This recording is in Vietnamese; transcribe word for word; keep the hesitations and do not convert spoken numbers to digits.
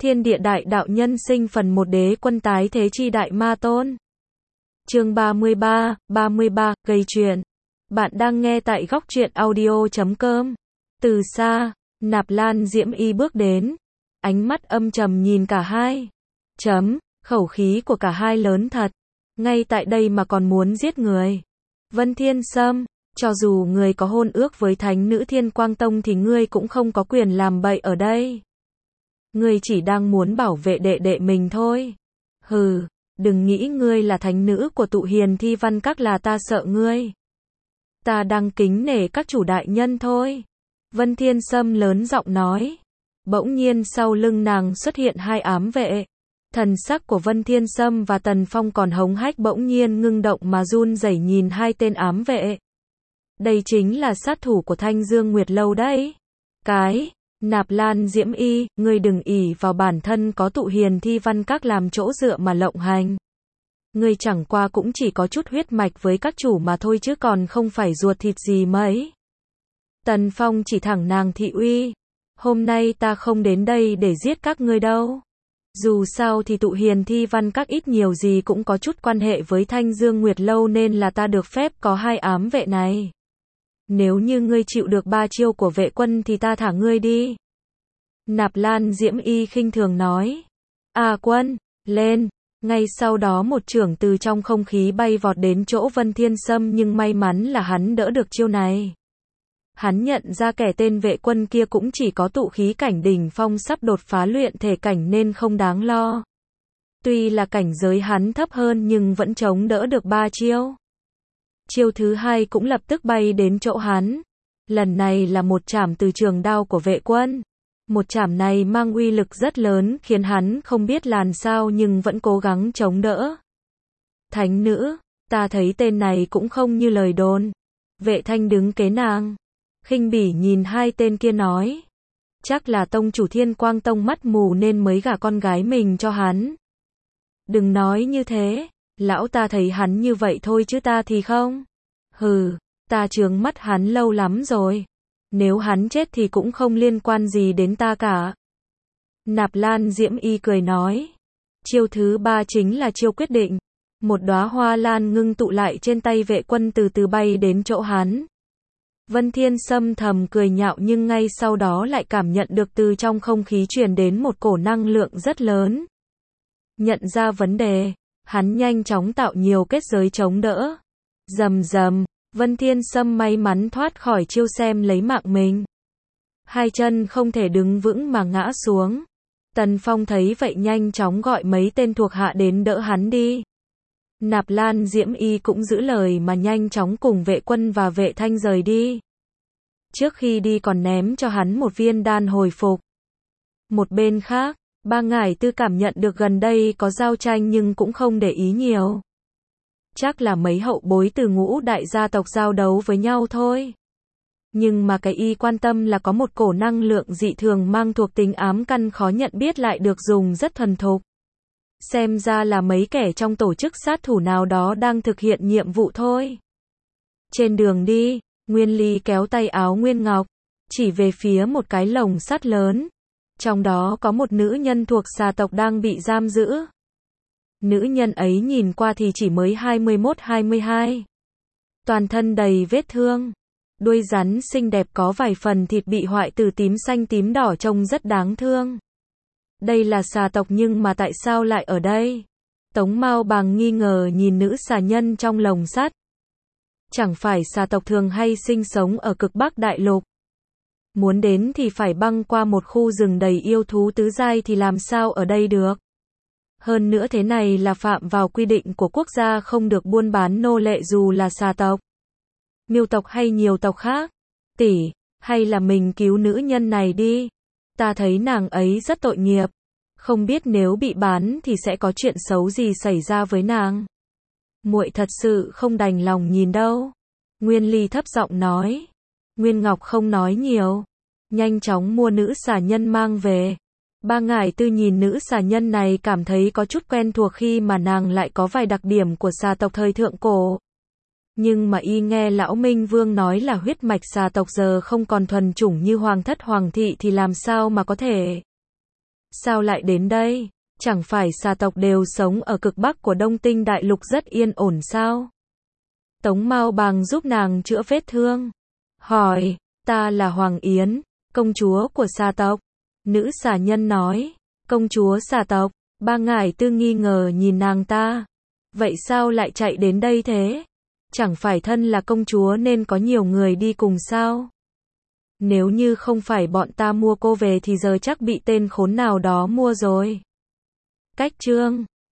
Thiên địa đại đạo nhân sinh phần một đế quân tái thế chi đại ma tôn. Chương ba mươi ba, ba mươi ba, gây chuyện. Bạn đang nghe tại góc truyện audio chấm com. Từ xa, Nạp Lan Diễm Y bước đến, ánh mắt âm trầm nhìn cả hai. Chấm, khẩu khí của cả hai lớn thật. Ngay tại đây mà còn muốn giết người. Vân Thiên Sâm, cho dù người có hôn ước với thánh nữ Thiên Quang Tông thì ngươi cũng không có quyền làm bậy ở đây. Ngươi chỉ đang muốn bảo vệ đệ đệ mình thôi. Hừ, đừng nghĩ ngươi là thánh nữ của tụ hiền thi văn các là ta sợ ngươi. Ta đang kính nể các chủ đại nhân thôi. Vân Thiên Sâm lớn giọng nói. Bỗng nhiên sau lưng nàng xuất hiện hai ám vệ. Thần sắc của Vân Thiên Sâm và Tần Phong còn hống hách bỗng nhiên ngưng động mà run rẩy nhìn hai tên ám vệ. Đây chính là sát thủ của Thanh Dương Nguyệt Lâu đấy. Cái, Nạp Lan Diễm Y, ngươi đừng ỷ vào bản thân có tụ hiền thi văn các làm chỗ dựa mà lộng hành. Ngươi chẳng qua cũng chỉ có chút huyết mạch với các chủ mà thôi chứ còn không phải ruột thịt gì mấy. Tần Phong chỉ thẳng nàng thị uy. Hôm nay ta không đến đây để giết các ngươi đâu. Dù sao thì tụ hiền thi văn các ít nhiều gì cũng có chút quan hệ với Thanh Dương Nguyệt Lâu nên là ta được phép có hai ám vệ này. Nếu như ngươi chịu được ba chiêu của vệ quân thì ta thả ngươi đi. Nạp Lan Diễm Y khinh thường nói. À quân, lên. Ngay sau đó một chưởng từ trong không khí bay vọt đến chỗ Vân Thiên Sâm nhưng may mắn là hắn đỡ được chiêu này. Hắn nhận ra kẻ tên vệ quân kia cũng chỉ có tụ khí cảnh đỉnh phong sắp đột phá luyện thể cảnh nên không đáng lo. Tuy là cảnh giới hắn thấp hơn nhưng vẫn chống đỡ được ba chiêu. Chiêu thứ hai cũng lập tức bay đến chỗ hắn. Lần này là một chảm từ trường đao của vệ quân. Một chảm này mang uy lực rất lớn khiến hắn không biết làm sao nhưng vẫn cố gắng chống đỡ. Thánh nữ, ta thấy tên này cũng không như lời đồn. Vệ Thanh đứng kế nàng. Khinh bỉ nhìn hai tên kia nói. Chắc là tông chủ Thiên Quang Tông mắt mù nên mới gả con gái mình cho hắn. Đừng nói như thế, lão ta thấy hắn như vậy thôi chứ ta thì không. Hừ, ta chướng mắt hắn lâu lắm rồi. Nếu hắn chết thì cũng không liên quan gì đến ta cả. Nạp Lan Diễm Y cười nói. Chiêu thứ ba chính là chiêu quyết định. Một đóa hoa lan ngưng tụ lại trên tay vệ quân từ từ bay đến chỗ hắn. Vân Thiên Sâm thầm cười nhạo nhưng ngay sau đó lại cảm nhận được từ trong không khí truyền đến một cổ năng lượng rất lớn. Nhận ra vấn đề, hắn nhanh chóng tạo nhiều kết giới chống đỡ. Rầm rầm, Vân Thiên Sâm may mắn thoát khỏi chiêu xem lấy mạng mình. Hai chân không thể đứng vững mà ngã xuống. Tần Phong thấy vậy nhanh chóng gọi mấy tên thuộc hạ đến đỡ hắn đi. Nạp Lan Diễm Y cũng giữ lời mà nhanh chóng cùng vệ quân và vệ thanh rời đi. Trước khi đi còn ném cho hắn một viên đan hồi phục. Một bên khác, Ba Ngải Tư cảm nhận được gần đây có giao tranh nhưng cũng không để ý nhiều. Chắc là mấy hậu bối từ ngũ đại gia tộc giao đấu với nhau thôi. Nhưng mà cái y quan tâm là có một cổ năng lượng dị thường mang thuộc tính ám căn khó nhận biết lại được dùng rất thuần thục. Xem ra là mấy kẻ trong tổ chức sát thủ nào đó đang thực hiện nhiệm vụ thôi. Trên đường đi, Nguyên Ly kéo tay áo Nguyên Ngọc, chỉ về phía một cái lồng sắt lớn. Trong đó có một nữ nhân thuộc xà tộc đang bị giam giữ. Nữ nhân ấy nhìn qua thì chỉ mới hai mươi mốt hai mươi hai. Toàn thân đầy vết thương. Đuôi rắn xinh đẹp có vài phần thịt bị hoại từ tím xanh tím đỏ trông rất đáng thương. Đây là xà tộc nhưng mà tại sao lại ở đây? Tống Mao Bàng nghi ngờ nhìn nữ xà nhân trong lồng sắt. Chẳng phải xà tộc thường hay sinh sống ở cực Bắc Đại Lục. Muốn đến thì phải băng qua một khu rừng đầy yêu thú tứ giai thì làm sao ở đây được? Hơn nữa thế này là phạm vào quy định của quốc gia không được buôn bán nô lệ dù là xà tộc, miêu tộc hay nhiều tộc khác. Tỷ, hay là mình cứu nữ nhân này đi. Ta thấy nàng ấy rất tội nghiệp. Không biết nếu bị bán thì sẽ có chuyện xấu gì xảy ra với nàng. Muội thật sự không đành lòng nhìn đâu. Nguyên Ly thấp giọng nói. Nguyên Ngọc không nói nhiều. Nhanh chóng mua nữ xà nhân mang về. Ba Ngải Tư nhìn nữ xà nhân này cảm thấy có chút quen thuộc khi mà nàng lại có vài đặc điểm của xà tộc thời thượng cổ. Nhưng mà y nghe lão Minh Vương nói là huyết mạch xà tộc giờ không còn thuần chủng như hoàng thất hoàng thị thì làm sao mà có thể. Sao lại đến đây? Chẳng phải xà tộc đều sống ở cực bắc của Đông Tinh Đại Lục rất yên ổn sao? Tống Mao Bàng giúp nàng chữa vết thương. Hỏi, ta là Hoàng Yến, công chúa của xà tộc. Nữ xà nhân nói, công chúa xà tộc. Ba ngải tư nghi ngờ nhìn nàng ta. Vậy sao lại chạy đến đây thế? Chẳng phải thân là công chúa nên có nhiều người đi cùng sao? Nếu như không phải bọn ta mua cô về thì giờ chắc bị tên khốn nào đó mua rồi. Cách chương